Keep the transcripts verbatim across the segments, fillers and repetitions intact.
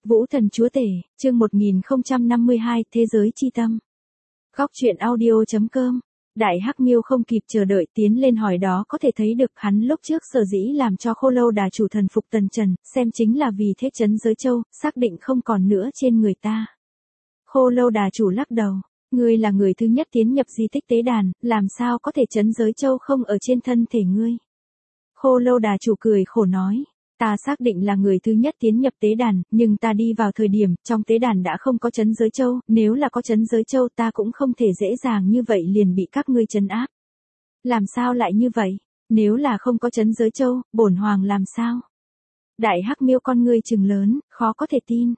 Vũ Thần Chúa Tể, chương một nghìn không trăm năm mươi hai, Thế giới chi tâm. Góc truyện audio chấm com. Đại Hắc Miêu không kịp chờ đợi tiến lên hỏi, đó có thể thấy được hắn lúc trước sở dĩ làm cho Khô Lâu Đà chủ thần phục Tần Trần, xem chính là vì thế trấn giới châu, xác định không còn nữa trên người ta. Khô Lâu Đà chủ lắc đầu, ngươi là người thứ nhất tiến nhập di tích tế đàn, làm sao có thể trấn giới châu không ở trên thân thể ngươi. Khô Lâu Đà chủ cười khổ nói. Ta xác định là người thứ nhất tiến nhập tế đàn, nhưng ta đi vào thời điểm, trong tế đàn đã không có trấn giới châu, nếu là có trấn giới châu ta cũng không thể dễ dàng như vậy liền bị các ngươi trấn áp. Làm sao lại như vậy? Nếu là không có trấn giới châu, bổn hoàng làm sao? Đại Hắc Miêu con ngươi trừng lớn, khó có thể tin.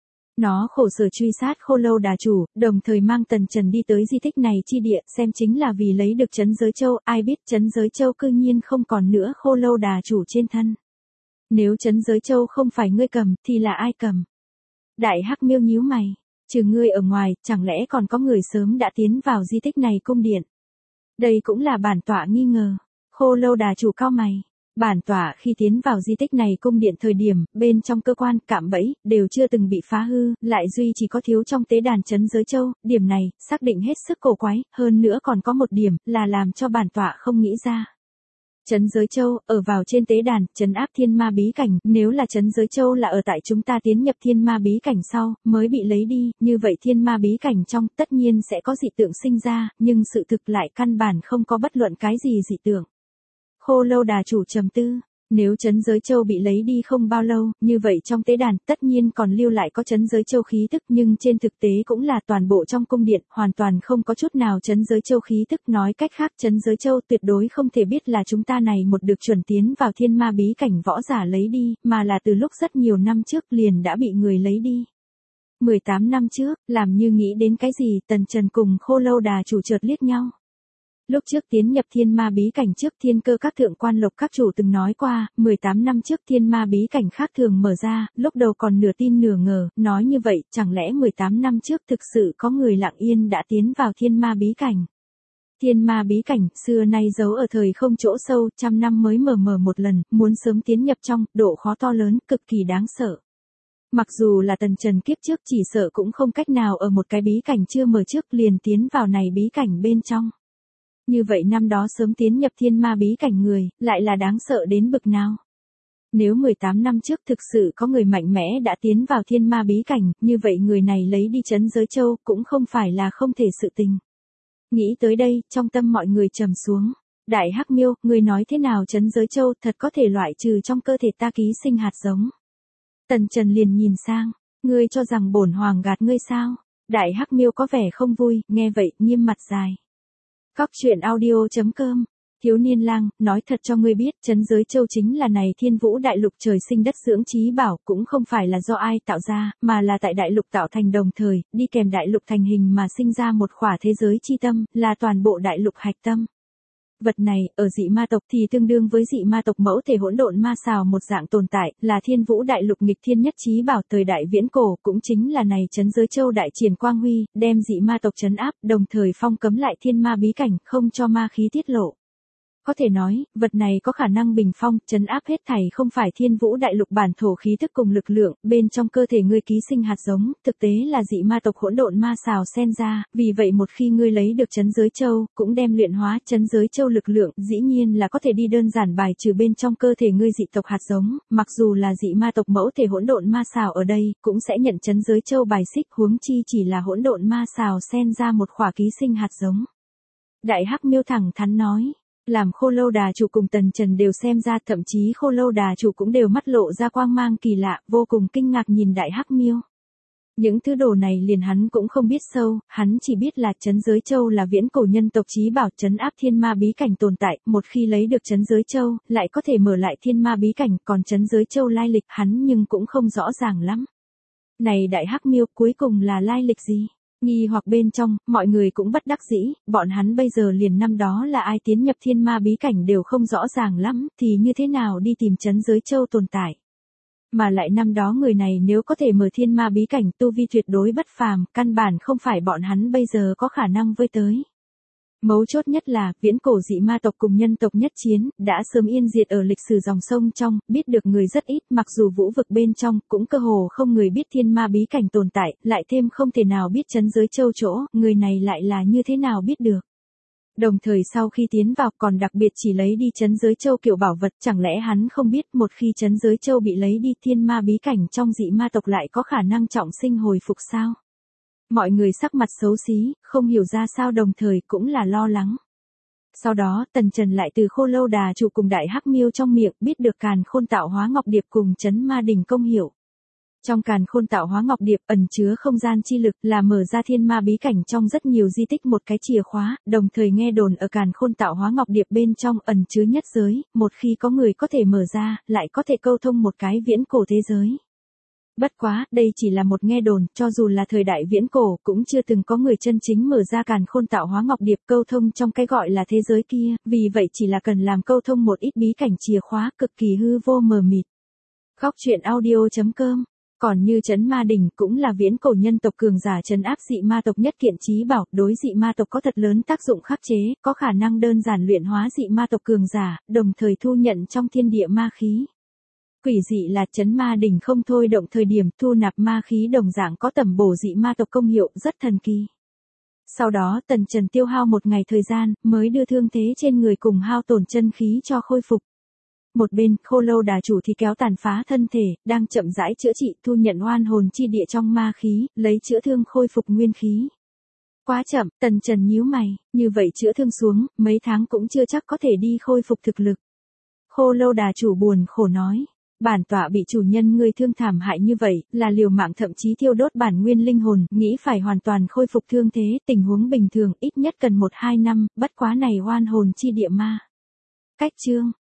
Nó khổ sở truy sát Khô Lâu Đà chủ, đồng thời mang Tần Trần đi tới di tích này chi địa, xem chính là vì lấy được trấn giới châu, ai biết trấn giới châu cư nhiên không còn nữa Khô Lâu Đà chủ trên thân. Nếu trấn giới châu không phải ngươi cầm, thì là ai cầm? Đại Hắc Miêu nhíu mày, trừ ngươi ở ngoài, chẳng lẽ còn có người sớm đã tiến vào di tích này cung điện? Đây cũng là bản tọa nghi ngờ. Khô Lâu Đà chủ cao mày. Bản tọa khi tiến vào di tích này cung điện thời điểm, bên trong cơ quan, cạm bẫy, đều chưa từng bị phá hư, lại duy chỉ có thiếu trong tế đàn trấn giới châu, điểm này, xác định hết sức cổ quái, hơn nữa còn có một điểm, là làm cho bản tọa không nghĩ ra. Trấn giới châu, ở vào trên tế đàn, trấn áp thiên ma bí cảnh, nếu là trấn giới châu là ở tại chúng ta tiến nhập thiên ma bí cảnh sau, mới bị lấy đi, như vậy thiên ma bí cảnh trong, tất nhiên sẽ có dị tượng sinh ra, nhưng sự thực lại căn bản không có bất luận cái gì dị tượng. Khô Lâu Đà chủ trầm tư, nếu trấn giới châu bị lấy đi không bao lâu, như vậy trong tế đàn, tất nhiên còn lưu lại có trấn giới châu khí tức, nhưng trên thực tế cũng là toàn bộ trong cung điện, hoàn toàn không có chút nào trấn giới châu khí tức, nói cách khác trấn giới châu tuyệt đối không thể biết là chúng ta này một được chuẩn tiến vào thiên ma bí cảnh võ giả lấy đi, mà là từ lúc rất nhiều năm trước liền đã bị người lấy đi. mười tám năm trước, làm như nghĩ đến cái gì, Tần Trần cùng Khô Lâu Đà chủ chợt liếc nhau. Lúc trước tiến nhập thiên ma bí cảnh trước, thiên cơ các thượng quan lộc các chủ từng nói qua, mười tám năm trước thiên ma bí cảnh khác thường mở ra, lúc đầu còn nửa tin nửa ngờ, nói như vậy, chẳng lẽ mười tám năm trước thực sự có người lặng yên đã tiến vào thiên ma bí cảnh. Thiên ma bí cảnh, xưa nay giấu ở thời không chỗ sâu, trăm năm mới mở mở một lần, muốn sớm tiến nhập trong, độ khó to lớn, cực kỳ đáng sợ. Mặc dù là Tần Trần kiếp trước chỉ sợ cũng không cách nào ở một cái bí cảnh chưa mở trước liền tiến vào này bí cảnh bên trong. Như vậy năm đó sớm tiến nhập thiên ma bí cảnh người, lại là đáng sợ đến bực nào. Nếu mười tám năm trước thực sự có người mạnh mẽ đã tiến vào thiên ma bí cảnh, như vậy người này lấy đi trấn giới châu cũng không phải là không thể sự tình. Nghĩ tới đây, trong tâm mọi người trầm xuống. Đại Hắc Miêu, người nói thế nào trấn giới châu thật có thể loại trừ trong cơ thể ta ký sinh hạt giống. Tần Trần liền nhìn sang, ngươi cho rằng bổn hoàng gạt ngươi sao? Đại Hắc Miêu có vẻ không vui, nghe vậy, nghiêm mặt dài. Góc truyện audio chấm com. Thiếu niên lang, nói thật cho ngươi biết, trấn giới châu chính là này thiên vũ đại lục trời sinh đất dưỡng trí bảo, cũng không phải là do ai tạo ra, mà là tại đại lục tạo thành đồng thời, đi kèm đại lục thành hình mà sinh ra một khỏa thế giới chi tâm, là toàn bộ đại lục hạch tâm. Vật này, ở dị ma tộc thì tương đương với dị ma tộc mẫu thể hỗn độn ma xào một dạng tồn tại, là thiên vũ đại lục nghịch thiên nhất trí bảo thời đại viễn cổ, cũng chính là này trấn giới châu đại triển quang huy, đem dị ma tộc trấn áp, đồng thời phong cấm lại thiên ma bí cảnh, không cho ma khí tiết lộ. Có thể nói, vật này có khả năng bình phong, trấn áp hết thảy không phải thiên vũ đại lục bản thổ khí thức cùng lực lượng, bên trong cơ thể ngươi ký sinh hạt giống, thực tế là dị ma tộc hỗn độn ma xào xen ra, vì vậy một khi ngươi lấy được trấn giới châu, cũng đem luyện hóa trấn giới châu lực lượng, dĩ nhiên là có thể đi đơn giản bài trừ bên trong cơ thể ngươi dị tộc hạt giống, mặc dù là dị ma tộc mẫu thể hỗn độn ma xào ở đây, cũng sẽ nhận trấn giới châu bài xích, huống chi chỉ là hỗn độn ma xào xen ra một khỏa ký sinh hạt giống. Đại Hắc Miêu thẳng thắn nói. Làm Khô Lâu Đà chủ cùng Tần Trần đều xem ra, thậm chí Khô Lâu Đà chủ cũng đều mắt lộ ra quang mang kỳ lạ, vô cùng kinh ngạc nhìn Đại Hắc Miêu. Những thứ đồ này liền hắn cũng không biết sâu, hắn chỉ biết là trấn giới châu là viễn cổ nhân tộc chí bảo trấn áp thiên ma bí cảnh tồn tại, một khi lấy được trấn giới châu, lại có thể mở lại thiên ma bí cảnh, còn trấn giới châu lai lịch hắn nhưng cũng không rõ ràng lắm. Này Đại Hắc Miêu, cuối cùng là lai lịch gì? Nghi hoặc bên trong, mọi người cũng bất đắc dĩ, bọn hắn bây giờ liền năm đó là ai tiến nhập thiên ma bí cảnh đều không rõ ràng lắm, thì như thế nào đi tìm trấn giới châu tồn tại. Mà lại năm đó người này nếu có thể mở thiên ma bí cảnh tu vi tuyệt đối bất phàm, căn bản không phải bọn hắn bây giờ có khả năng với tới. Mấu chốt nhất là, viễn cổ dị ma tộc cùng nhân tộc nhất chiến, đã sớm yên diệt ở lịch sử dòng sông trong, biết được người rất ít, mặc dù vũ vực bên trong, cũng cơ hồ không người biết thiên ma bí cảnh tồn tại, lại thêm không thể nào biết chấn giới châu chỗ, người này lại là như thế nào biết được. Đồng thời sau khi tiến vào còn đặc biệt chỉ lấy đi chấn giới châu kiểu bảo vật, chẳng lẽ hắn không biết một khi chấn giới châu bị lấy đi thiên ma bí cảnh trong dị ma tộc lại có khả năng trọng sinh hồi phục sao? Mọi người sắc mặt xấu xí, không hiểu ra sao đồng thời cũng là lo lắng. Sau đó, Tần Trần lại từ Khô Lâu Đà chủ cùng Đại Hắc Miêu trong miệng biết được Càn Khôn Tạo Hóa Ngọc Điệp cùng Chấn Ma Đỉnh công hiệu. Trong Càn Khôn Tạo Hóa Ngọc Điệp ẩn chứa không gian chi lực là mở ra thiên ma bí cảnh trong rất nhiều di tích một cái chìa khóa, đồng thời nghe đồn ở Càn Khôn Tạo Hóa Ngọc Điệp bên trong ẩn chứa nhất giới, một khi có người có thể mở ra, lại có thể câu thông một cái viễn cổ thế giới. Bất quá, đây chỉ là một nghe đồn, cho dù là thời đại viễn cổ, cũng chưa từng có người chân chính mở ra Càn Khôn Tạo Hóa Ngọc Điệp câu thông trong cái gọi là thế giới kia, vì vậy chỉ là cần làm câu thông một ít bí cảnh chìa khóa cực kỳ hư vô mờ mịt. Góc truyện audio chấm com. Còn như Chấn Ma Đỉnh cũng là viễn cổ nhân tộc cường giả trấn áp dị ma tộc nhất kiện chí bảo, đối dị ma tộc có thật lớn tác dụng khắc chế, có khả năng đơn giản luyện hóa dị ma tộc cường giả, đồng thời thu nhận trong thiên địa ma khí. Quỷ dị là Chấn Ma Đỉnh không thôi động thời điểm thu nạp ma khí đồng dạng có tẩm bổ dị ma tộc công hiệu rất thần kỳ. Sau đó Tần Trần tiêu hao một ngày thời gian mới đưa thương thế trên người cùng hao tổn chân khí cho khôi phục. Một bên, Khô Lâu Đà chủ thì kéo tàn phá thân thể, đang chậm rãi chữa trị thu nhận oan hồn chi địa trong ma khí, lấy chữa thương khôi phục nguyên khí. Quá chậm, Tần Trần nhíu mày, như vậy chữa thương xuống, mấy tháng cũng chưa chắc có thể đi khôi phục thực lực. Khô Lâu Đà chủ buồn khổ nói. Bản tọa bị chủ nhân ngươi thương thảm hại như vậy, là liều mạng thậm chí thiêu đốt bản nguyên linh hồn, nghĩ phải hoàn toàn khôi phục thương thế, tình huống bình thường ít nhất cần một hai năm, bất quá này oan hồn chi địa ma. Cách chương